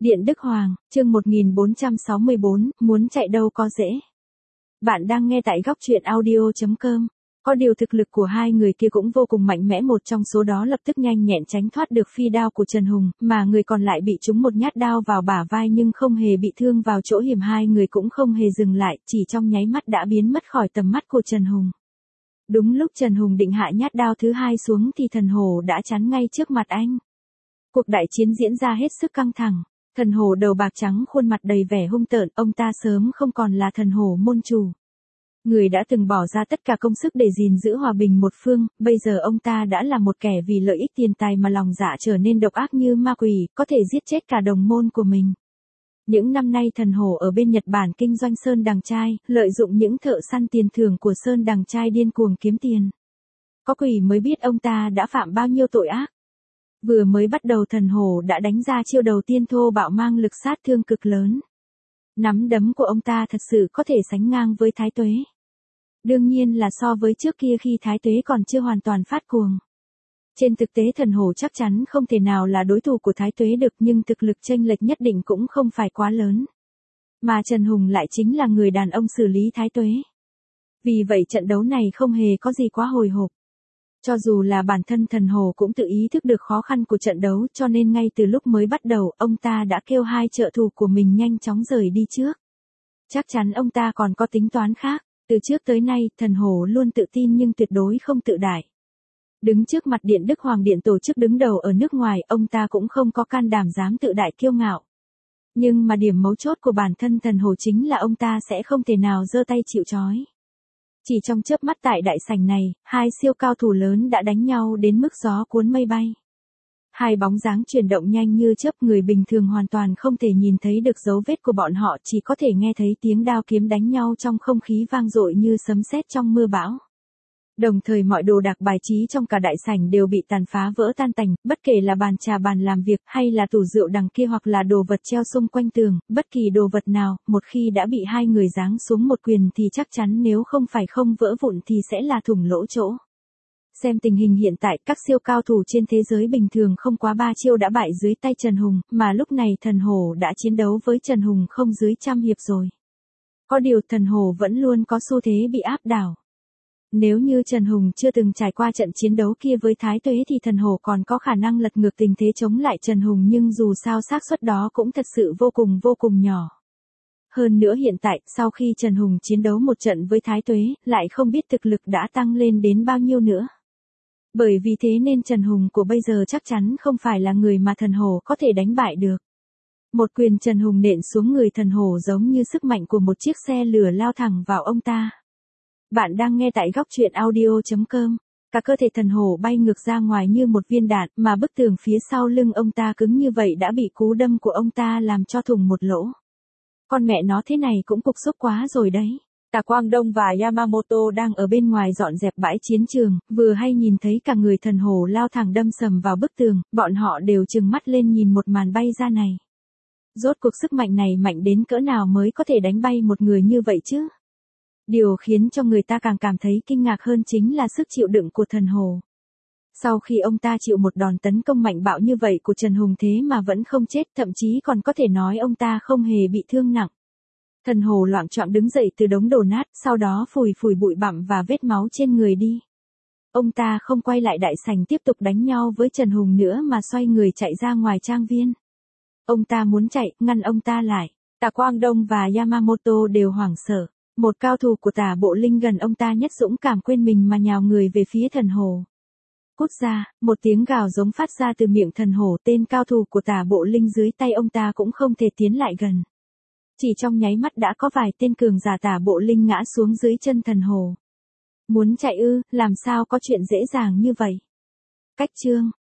Điện Đức Hoàng, chương 1464, muốn chạy đâu có dễ. Bạn đang nghe tại góc truyện audio.com. Có điều thực lực của hai người kia cũng vô cùng mạnh mẽ, một trong số đó lập tức nhanh nhẹn tránh thoát được phi đao của Trần Hùng, mà người còn lại bị trúng một nhát đao vào bả vai nhưng không hề bị thương vào chỗ hiểm. Hai người cũng không hề dừng lại, chỉ trong nháy mắt đã biến mất khỏi tầm mắt của Trần Hùng. Đúng lúc Trần Hùng định hạ nhát đao thứ hai xuống thì Thần Hổ đã chắn ngay trước mặt anh. Cuộc đại chiến diễn ra hết sức căng thẳng. Thần Hổ đầu bạc trắng, khuôn mặt đầy vẻ hung tợn, ông ta sớm không còn là thần hổ môn chủ. Người đã từng bỏ ra tất cả công sức để gìn giữ hòa bình một phương, bây giờ ông ta đã là một kẻ vì lợi ích tiền tài mà lòng dạ trở nên độc ác như ma quỷ, có thể giết chết cả đồng môn của mình. Những năm nay Thần Hổ ở bên Nhật Bản kinh doanh Sơn Đằng Trai, lợi dụng những thợ săn tiền thưởng của Sơn Đằng Trai điên cuồng kiếm tiền. Có quỷ mới biết ông ta đã phạm bao nhiêu tội ác. Vừa mới bắt đầu Thần Hổ đã đánh ra chiêu đầu tiên thô bạo mang lực sát thương cực lớn. Nắm đấm của ông ta thật sự có thể sánh ngang với Thái Tuế. Đương nhiên là so với trước kia khi Thái Tuế còn chưa hoàn toàn phát cuồng. Trên thực tế Thần Hổ chắc chắn không thể nào là đối thủ của Thái Tuế được, nhưng thực lực chênh lệch nhất định cũng không phải quá lớn. Mà Trần Hùng lại chính là người đàn ông xử lý Thái Tuế. Vì vậy trận đấu này không hề có gì quá hồi hộp. Cho dù là bản thân Thần Hổ cũng tự ý thức được khó khăn của trận đấu, cho nên ngay từ lúc mới bắt đầu ông ta đã kêu hai trợ thủ của mình nhanh chóng rời đi trước. Chắc chắn ông ta còn có tính toán khác. Từ trước tới nay Thần Hổ luôn tự tin nhưng tuyệt đối không tự đại. Đứng trước mặt Điện Đức Hoàng, điện tổ chức đứng đầu ở nước ngoài, ông ta cũng không có can đảm dám tự đại kiêu ngạo. Nhưng mà điểm mấu chốt của bản thân Thần Hổ chính là ông ta sẽ không thể nào giơ tay chịu trói. Chỉ trong chớp mắt tại đại sảnh này, hai siêu cao thủ lớn đã đánh nhau đến mức gió cuốn mây bay. Hai bóng dáng chuyển động nhanh như chớp, người bình thường hoàn toàn không thể nhìn thấy được dấu vết của bọn họ, chỉ có thể nghe thấy tiếng đao kiếm đánh nhau trong không khí vang dội như sấm sét trong mưa bão. Đồng thời mọi đồ đạc bài trí trong cả đại sảnh đều bị tàn phá vỡ tan tành, bất kể là bàn trà, bàn làm việc hay là tủ rượu đằng kia hoặc là đồ vật treo xung quanh tường, bất kỳ đồ vật nào, một khi đã bị hai người giáng xuống một quyền thì chắc chắn nếu không phải không vỡ vụn thì sẽ là thủng lỗ chỗ. Xem tình hình hiện tại, các siêu cao thủ trên thế giới bình thường không quá 3 chiêu đã bại dưới tay Trần Hùng, mà lúc này Thần Hổ đã chiến đấu với Trần Hùng không dưới 100 hiệp rồi. Có điều Thần Hổ vẫn luôn có xu thế bị áp đảo. Nếu như Trần Hùng chưa từng trải qua trận chiến đấu kia với Thái Tuế thì Thần Hổ còn có khả năng lật ngược tình thế chống lại Trần Hùng, nhưng dù sao xác suất đó cũng thật sự vô cùng nhỏ. Hơn nữa hiện tại, sau khi Trần Hùng chiến đấu một trận với Thái Tuế, lại không biết thực lực đã tăng lên đến bao nhiêu nữa. Bởi vì thế nên Trần Hùng của bây giờ chắc chắn không phải là người mà Thần Hổ có thể đánh bại được. Một quyền Trần Hùng nện xuống người Thần Hổ giống như sức mạnh của một chiếc xe lửa lao thẳng vào ông ta. Bạn đang nghe tại góc truyện audio.com. Cả cơ thể Thần Hổ bay ngược ra ngoài như một viên đạn, mà bức tường phía sau lưng ông ta cứng như vậy đã bị cú đâm của ông ta làm cho thủng một lỗ. Con mẹ nó, thế này cũng cục xúc quá rồi đấy. Tạ Quang Đông và Yamamoto đang ở bên ngoài dọn dẹp bãi chiến trường, vừa hay nhìn thấy cả người Thần Hổ lao thẳng đâm sầm vào bức tường, bọn họ đều trừng mắt lên nhìn một màn bay ra này. Rốt cuộc sức mạnh này mạnh đến cỡ nào mới có thể đánh bay một người như vậy chứ? Điều khiến cho người ta càng cảm thấy kinh ngạc hơn chính là sức chịu đựng của Thần Hổ. Sau khi ông ta chịu một đòn tấn công mạnh bạo như vậy của Trần Hùng thế mà vẫn không chết, thậm chí còn có thể nói ông ta không hề bị thương nặng. Thần Hổ loạng choạng đứng dậy từ đống đổ nát, sau đó phủi bụi bặm và vết máu trên người đi. Ông ta không quay lại đại sảnh tiếp tục đánh nhau với Trần Hùng nữa mà xoay người chạy ra ngoài trang viên. Ông ta muốn chạy, ngăn ông ta lại. Tạ Quang Đông và Yamamoto đều hoảng sợ. Một cao thủ của Tả Bộ Linh gần ông ta nhất dũng cảm quên mình mà nhào người về phía Thần Hổ. Cút ra, một tiếng gào giống phát ra từ miệng Thần Hổ, tên cao thủ của Tả Bộ Linh dưới tay ông ta cũng không thể tiến lại gần. Chỉ trong nháy mắt đã có vài tên cường giả Tả Bộ Linh ngã xuống dưới chân Thần Hổ. Muốn chạy ư, làm sao có chuyện dễ dàng như vậy. Cách chương